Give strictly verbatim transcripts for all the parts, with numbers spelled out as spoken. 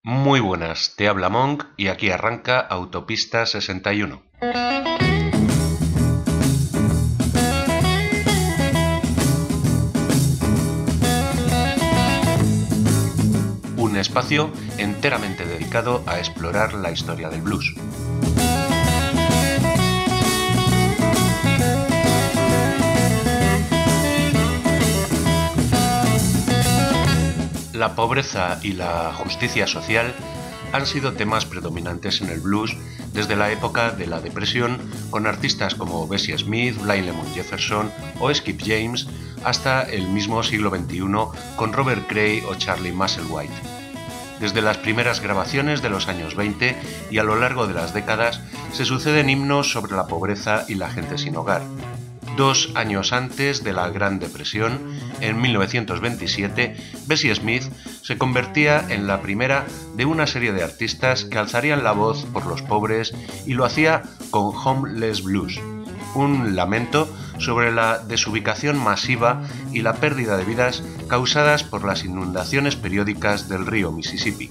Muy buenas, te habla Monk y aquí arranca Autopista sesenta y uno. Un espacio enteramente dedicado a explorar la historia del blues. La pobreza y la justicia social han sido temas predominantes en el blues desde la época de la Depresión, con artistas como Bessie Smith, Blind Lemon Jefferson o Skip James, hasta el mismo siglo veintiuno con Robert Cray o Charlie Musselwhite. Desde las primeras grabaciones de los años veinte y a lo largo de las décadas se suceden himnos sobre la pobreza y la gente sin hogar. Dos años antes de la Gran Depresión, en mil novecientos veintisiete, Bessie Smith se convertía en la primera de una serie de artistas que alzarían la voz por los pobres y lo hacía con Homeless Blues, un lamento sobre la desubicación masiva y la pérdida de vidas causadas por las inundaciones periódicas del río Mississippi.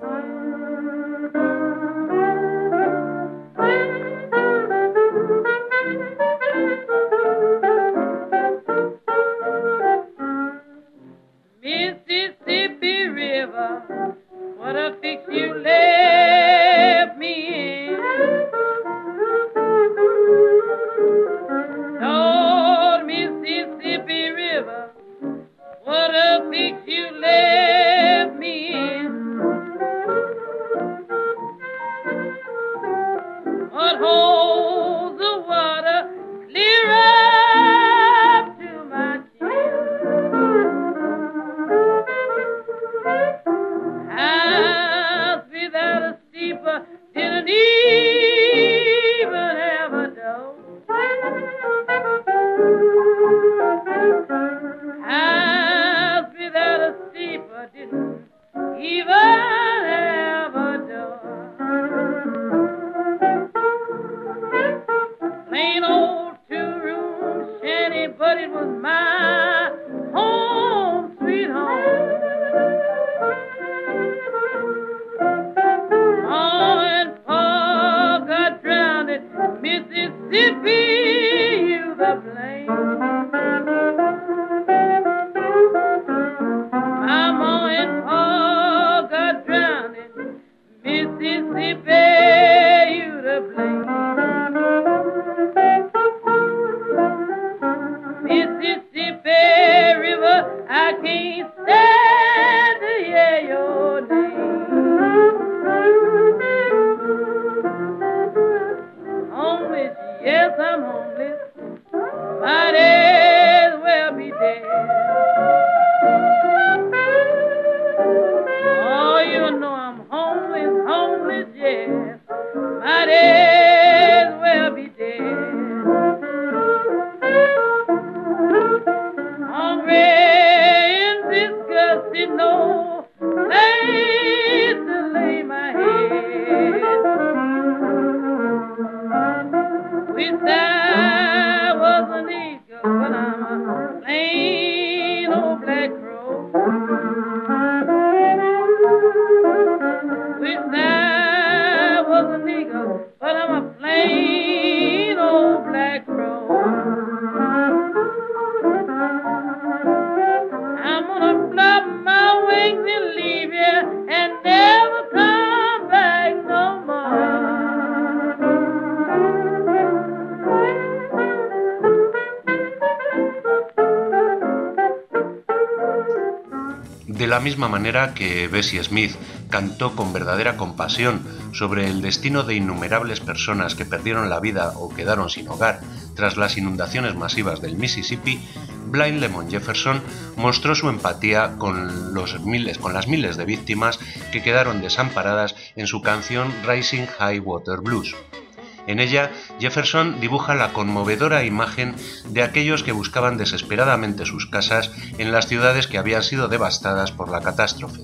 De la misma manera que Bessie Smith cantó con verdadera compasión sobre el destino de innumerables personas que perdieron la vida o quedaron sin hogar tras las inundaciones masivas del Mississippi, Blind Lemon Jefferson mostró su empatía con, los miles, con las miles de víctimas que quedaron desamparadas en su canción Rising High Water Blues. En ella, Jefferson dibuja la conmovedora imagen de aquellos que buscaban desesperadamente sus casas en las ciudades que habían sido devastadas por la catástrofe.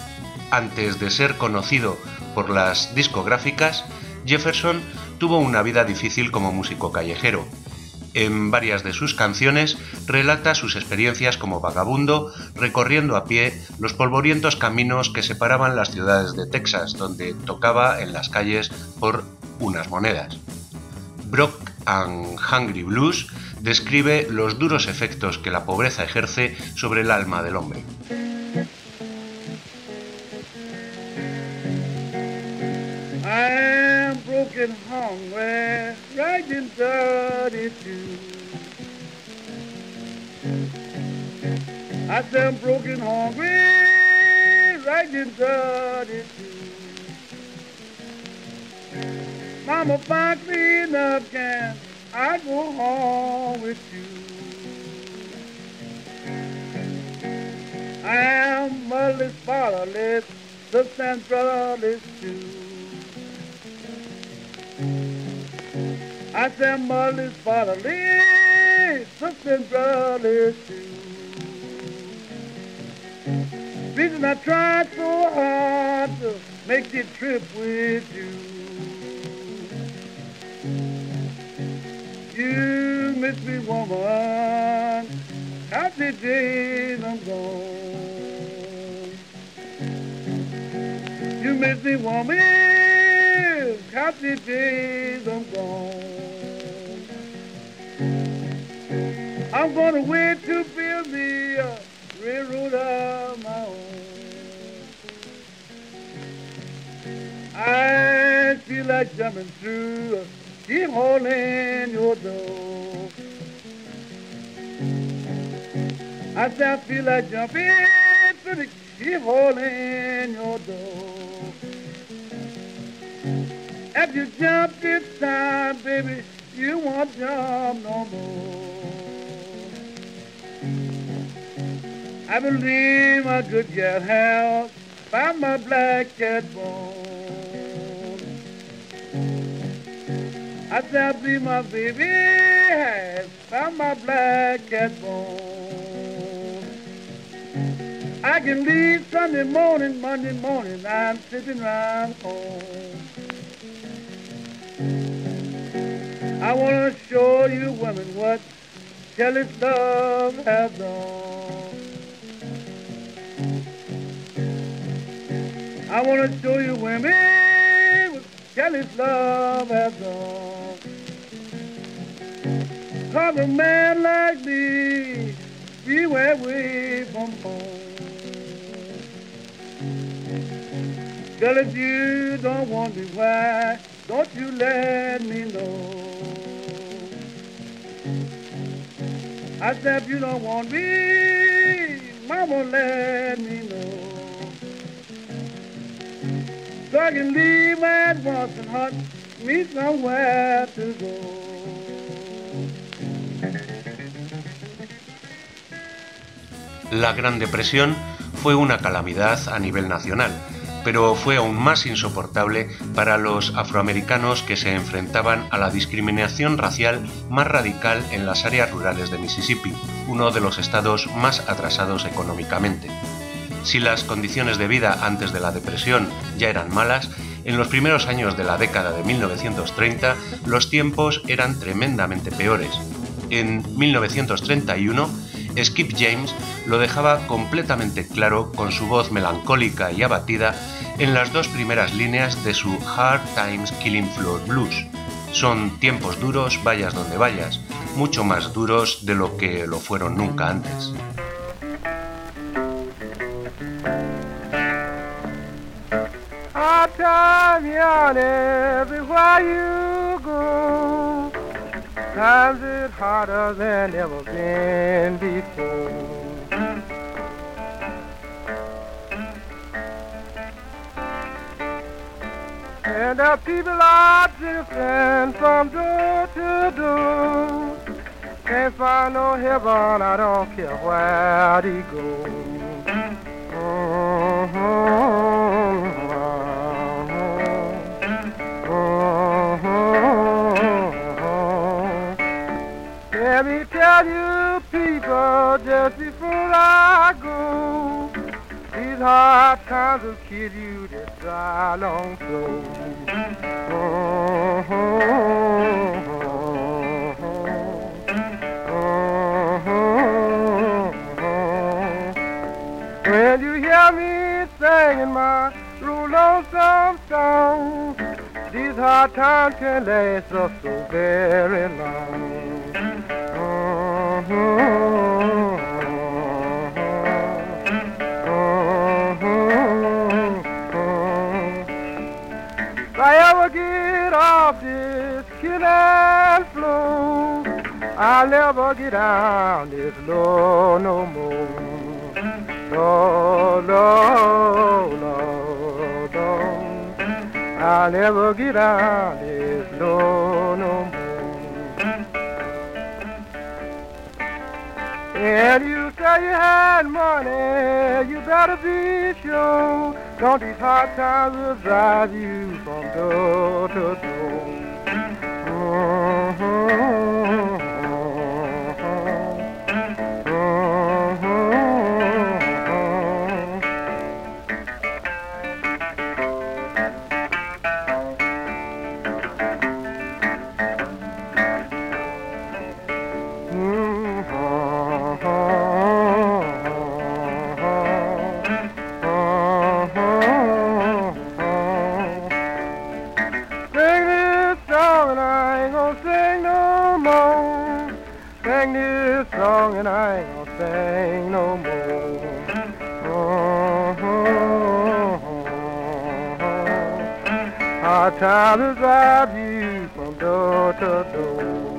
Antes de ser conocido por las discográficas, Jefferson tuvo una vida difícil como músico callejero. En varias de sus canciones relata sus experiencias como vagabundo, recorriendo a pie los polvorientos caminos que separaban las ciudades de Texas, donde tocaba en las calles por unas monedas. Broke and Hungry Blues describe los duros efectos que la pobreza ejerce sobre el alma del hombre. I'm broken, hungry, right and dirty too. I said I'm broken, hungry, right and dirty too. Mama, find me enough can I go home with you. I am motherless, fatherless, sister and brotherless too. I said motherless, fatherless, sister and brotherless too. Reason I tried so hard to make this trip with you. You miss me, woman, happy days I'm gone. You miss me, woman, happy days I'm gone. I'm gonna wait to build me a railroad of my own. I feel like jumping through a keep holding your door. I said I feel like jumping through the keep holding your door. If you jump this time, baby, you won't jump no more. I believe my good gal has found my black cat bone. I said I believe my baby has found my black cat bone. I can leave Sunday morning, Monday morning, I'm sitting around home. I want to show you women what jealous love has done. I want to show you women what jealous love has done. Cause a man like me, be away from home. Girl, if you don't want me, why don't you let me know? I said if you don't want me, mama, let me know. So I can leave my once and hunt me somewhere to go. La Gran Depresión fue una calamidad a nivel nacional, pero fue aún más insoportable para los afroamericanos que se enfrentaban a la discriminación racial más radical en las áreas rurales de Mississippi, uno de los estados más atrasados económicamente. Si las condiciones de vida antes de la depresión ya eran malas, en los primeros años de la década de mil novecientos treinta los tiempos eran tremendamente peores. En mil novecientos treinta y uno, Skip James lo dejaba completamente claro con su voz melancólica y abatida en las dos primeras líneas de su Hard Times Killing Floor Blues. Son tiempos duros, vayas donde vayas, mucho más duros de lo que lo fueron nunca antes. Hard time, young, everywhere you go. Times it harder than ever been before. And the people are drifting from door to door. Can't find no heaven, I don't care where they go. Mm-hmm. Let me tell you people just before I go, these hard times will kill you this dry long soul. some song. These hard times can last us so very long. Uh-huh. If I ever get off this killing floor, I'll never get down this low no more. No, no, no, no. I'll never get down this low no more. And you say you had money, you better be sure. Don't these hard times will drive you from door to door. Uh-huh. And I ain't gonna sing no more. Uh-huh. Hard time to drive you from door to door.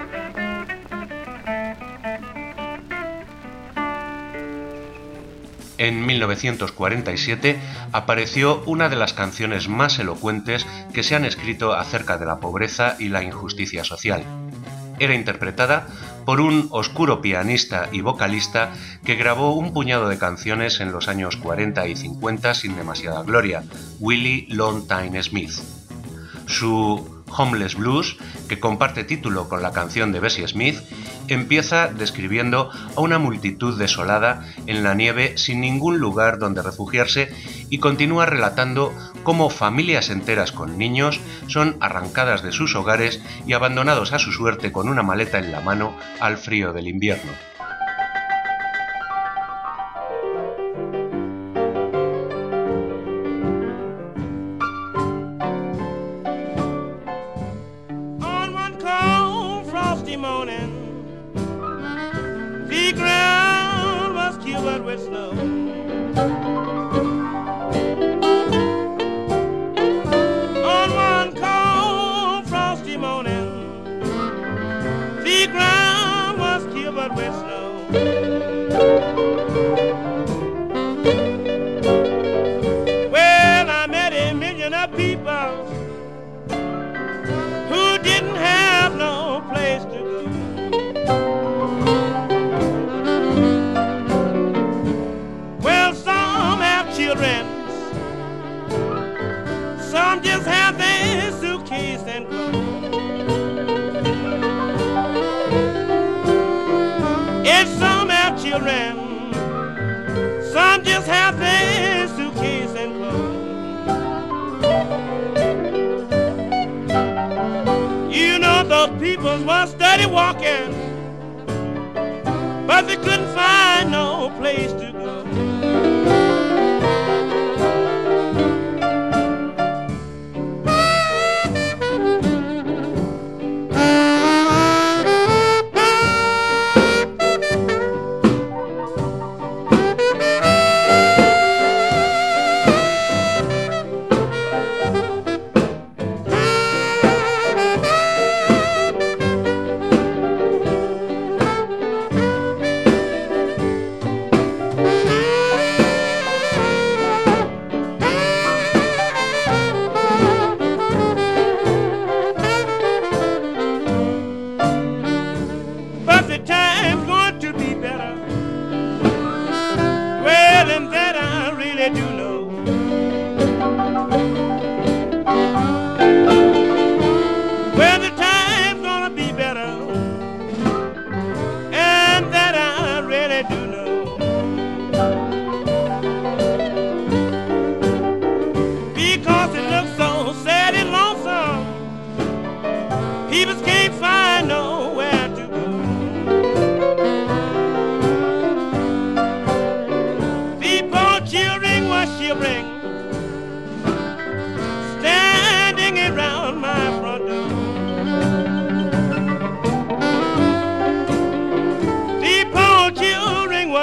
En mil novecientos cuarenta y siete apareció una de las canciones más elocuentes que se han escrito acerca de la pobreza y la injusticia social. Era interpretada por un oscuro pianista y vocalista que grabó un puñado de canciones en los años cuarenta y cincuenta sin demasiada gloria, Willie Longtime Smith. Su Homeless Blues, que comparte título con la canción de Bessie Smith, empieza describiendo a una multitud desolada en la nieve sin ningún lugar donde refugiarse y continúa relatando cómo familias enteras con niños son arrancadas de sus hogares y abandonados a su suerte con una maleta en la mano al frío del invierno.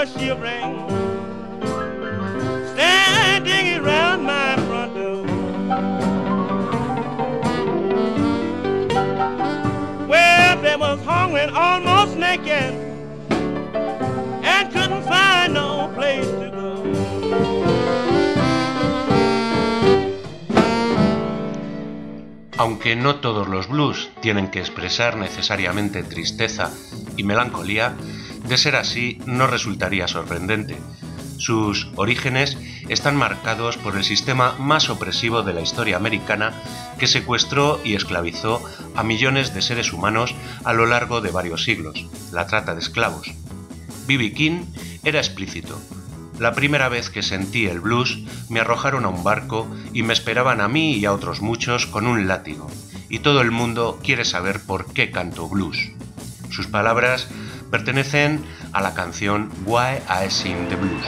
was shivering, standing around my front door. Well, they was hungry and almost naked, and couldn't find no place to go. Aunque no todos los blues tienen que expresar necesariamente tristeza y melancolía, de ser así no resultaría sorprendente. Sus orígenes están marcados por el sistema más opresivo de la historia americana, que secuestró y esclavizó a millones de seres humanos a lo largo de varios siglos, la trata de esclavos. B B King era explícito. La primera vez que sentí el blues, me arrojaron a un barco y me esperaban a mí y a otros muchos con un látigo, y todo el mundo quiere saber por qué canto blues. Sus palabras pertenecen a la canción Why I Sing the Blues.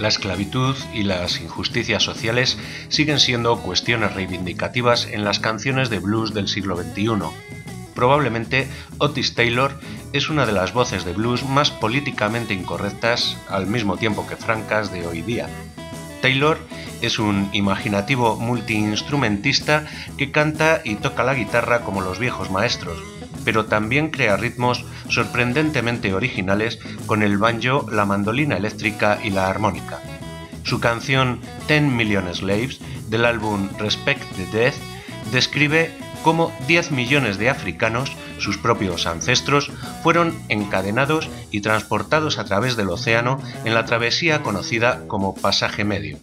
La esclavitud y las injusticias sociales siguen siendo cuestiones reivindicativas en las canciones de blues del siglo veintiuno. Probablemente Otis Taylor es una de las voces de blues más políticamente incorrectas, al mismo tiempo que francas, de hoy día. Taylor es un imaginativo multiinstrumentista que canta y toca la guitarra como los viejos maestros, pero también crea ritmos sorprendentemente originales con el banjo, la mandolina eléctrica y la armónica. Su canción Ten Million Slaves, del álbum Respect the Dead, describe cómo diez millones de africanos, sus propios ancestros, fueron encadenados y transportados a través del océano en la travesía conocida como Pasaje Medio.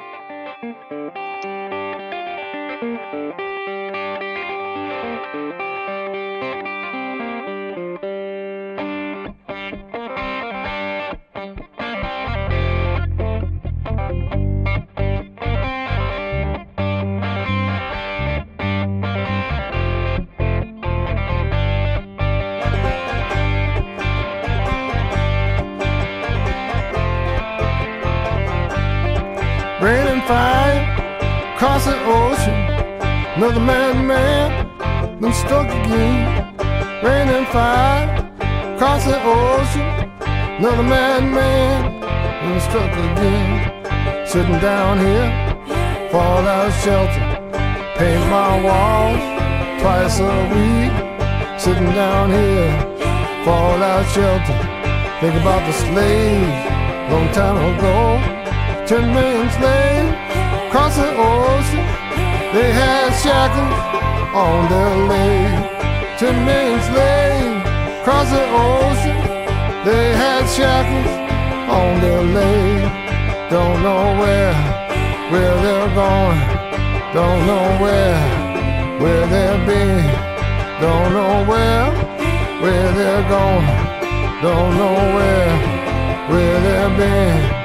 Rain and fire, across the ocean, another man, man, been stuck again. Rain and fire, across the ocean, another man, man, been stuck again. Sitting down here, fallout shelter, paint my walls twice a week. Sitting down here, fallout shelter, think about the slaves, long time ago. Ten million slaves across the ocean, they had shackles on their legs. Ten million slaves across the ocean, they had shackles on their legs. Don't know where, where they're going. Don't know where, where they've been. Don't know where, where they're going. Don't know where, where they've been.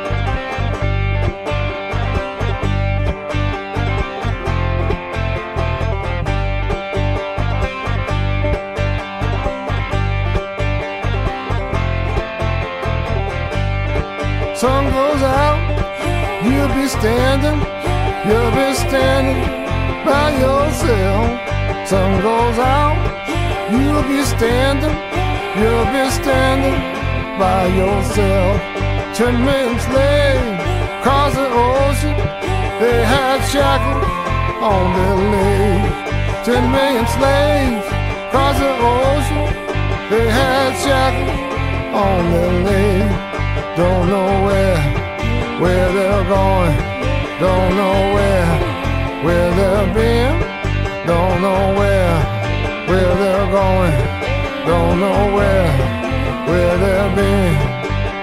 Sun goes out, you'll be standing, you'll be standing by yourself. Sun goes out, you'll be standing, you'll be standing by yourself. Ten million slaves across the ocean, they had shackles on their legs. Ten million slaves across the ocean, they had shackles on their legs. Don't know where, where they're going. Don't know where, where they've been. Don't know where, where they're going. Don't know where, where they've been.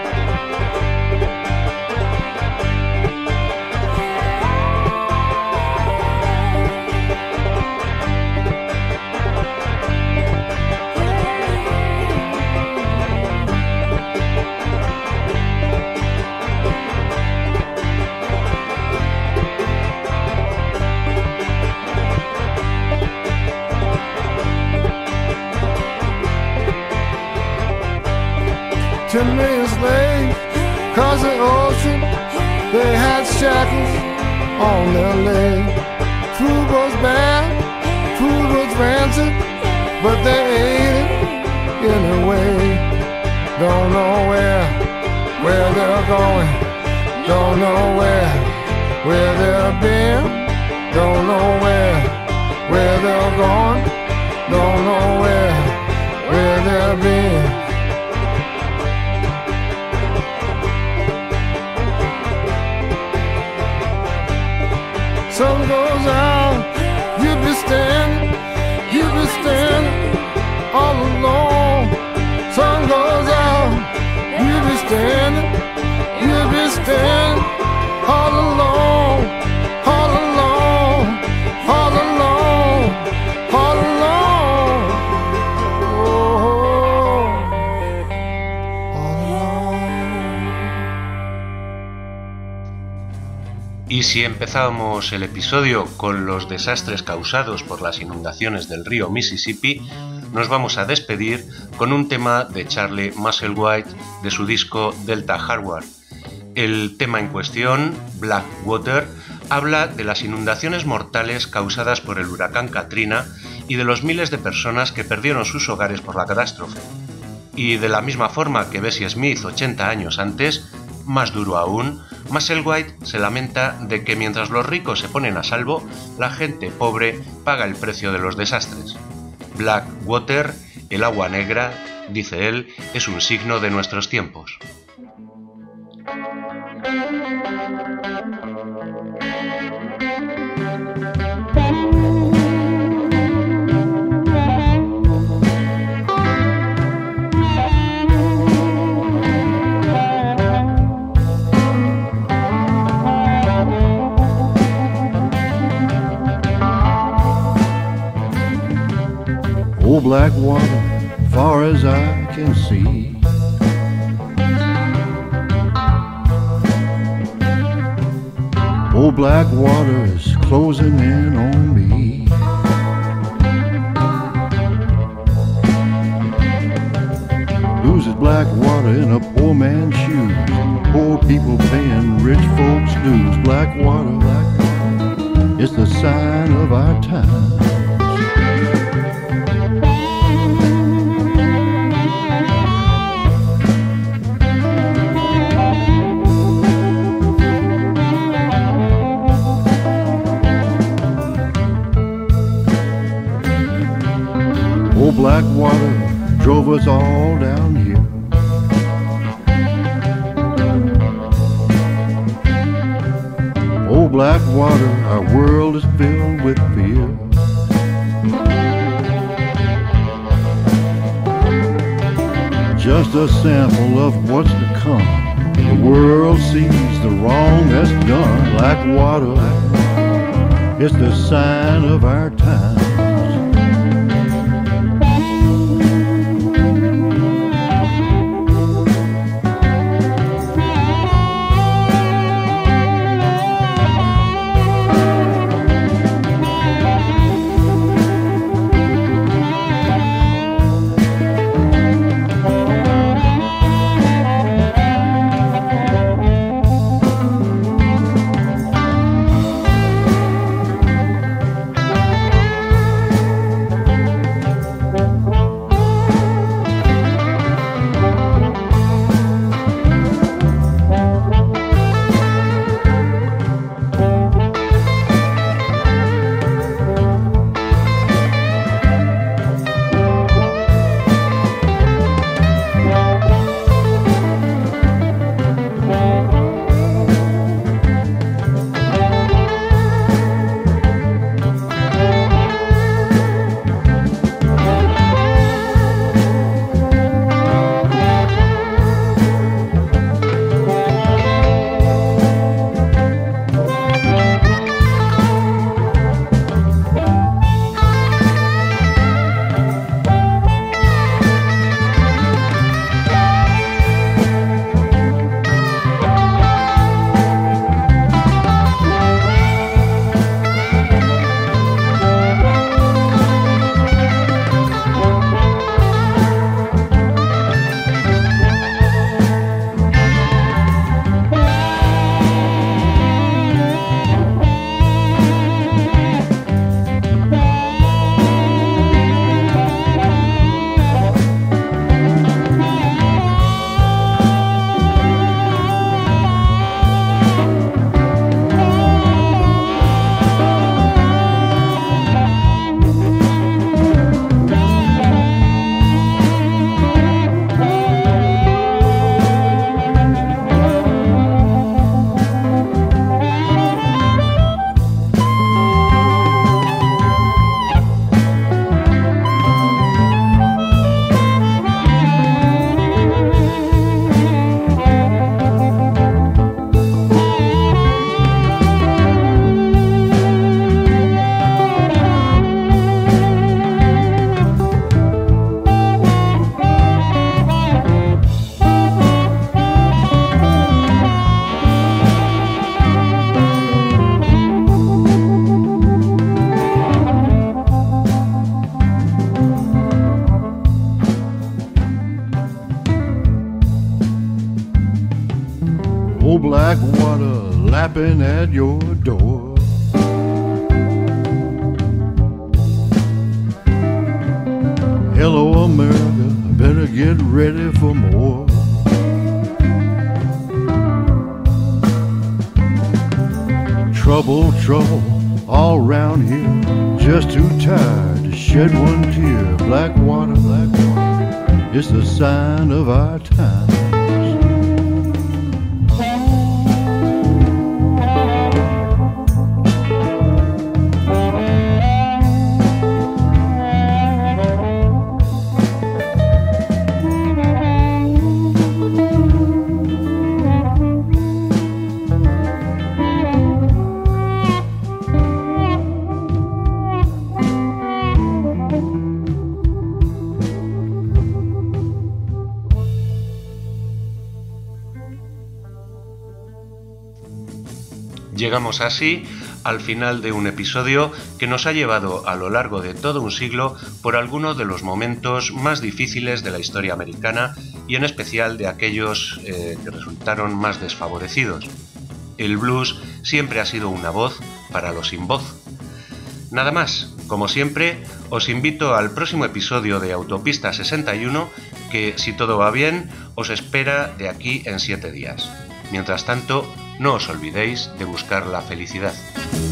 Ten million slaves across the ocean, they had shackles on their legs. Food was bad, food was rancid, but they ate it anyway. Don't know where, where they're going. Don't know where, where they've been. Don't know where, where they're going. Don't know where, where they've been. Sun goes out, you'll be standing, you'll be standing all alone. Sun goes out, you'll be standing, you'll be standing all alone, all alone, all alone, all alone. Oh, all alone. Y si empezábamos el episodio con los desastres causados por las inundaciones del río Mississippi, nos vamos a despedir con un tema de Charlie Musselwhite de su disco Delta Hardware. El tema en cuestión, Blackwater, habla de las inundaciones mortales causadas por el huracán Katrina y de los miles de personas que perdieron sus hogares por la catástrofe. Y de la misma forma que Bessie Smith ochenta años antes, más duro aún, Musselwhite se lamenta de que mientras los ricos se ponen a salvo, la gente pobre paga el precio de los desastres. Blackwater, el agua negra, dice él, es un signo de nuestros tiempos. Oh, Blackwater, far as I can see, oh, Blackwater is closing in on me. Blues is Blackwater in a poor man's shoes, poor people paying rich folks' dues. Blackwater, Blackwater, it's the sign of our time. Oh, Blackwater drove us all down here. Oh, Blackwater, our world is filled with fear. Just a sample of what's to come. The world sees the wrong that's done. Blackwater, it's the sign of our times. Old Blackwater lapping at your door. Hello, America, better get ready for more. Trouble, trouble, all round here, just too tired to shed one tear. Blackwater, Blackwater, it's the sign of our times. Llegamos así al final de un episodio que nos ha llevado a lo largo de todo un siglo por algunos de los momentos más difíciles de la historia americana y en especial de aquellos eh, que resultaron más desfavorecidos. El blues siempre ha sido una voz para los sin voz. Nada más, como siempre, os invito al próximo episodio de Autopista sesenta y uno que, si todo va bien, os espera de aquí en siete días. Mientras tanto, no os olvidéis de buscar la felicidad.